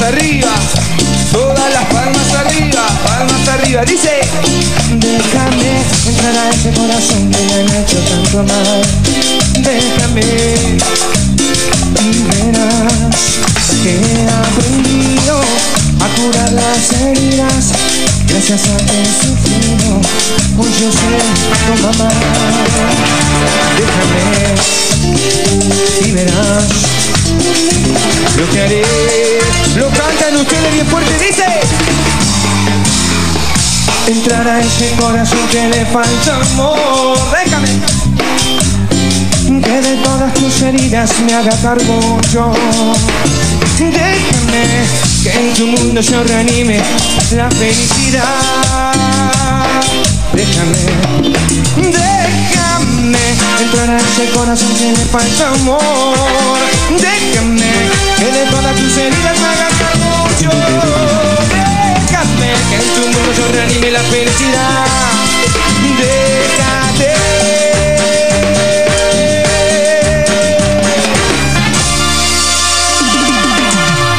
arriba, todas las palmas arriba, dice. Déjame entrar a ese corazón que me ha hecho tanto mal. Déjame y verás que he aprendido a curar las heridas gracias a que he sufrido, pues yo soy tu mamá. Déjame y verás lo que haré. Lo cantan ustedes bien fuerte, dice. Entrar a ese corazón que le falta amor. Déjame que de todas tus heridas me haga cargo yo. Déjame que en tu mundo se reanime la felicidad. Déjame entrar a ese corazón que le falta amor. Déjame que de todas tus heridas me haga cargo yo. Déjame que en tu mundo se reanime la felicidad.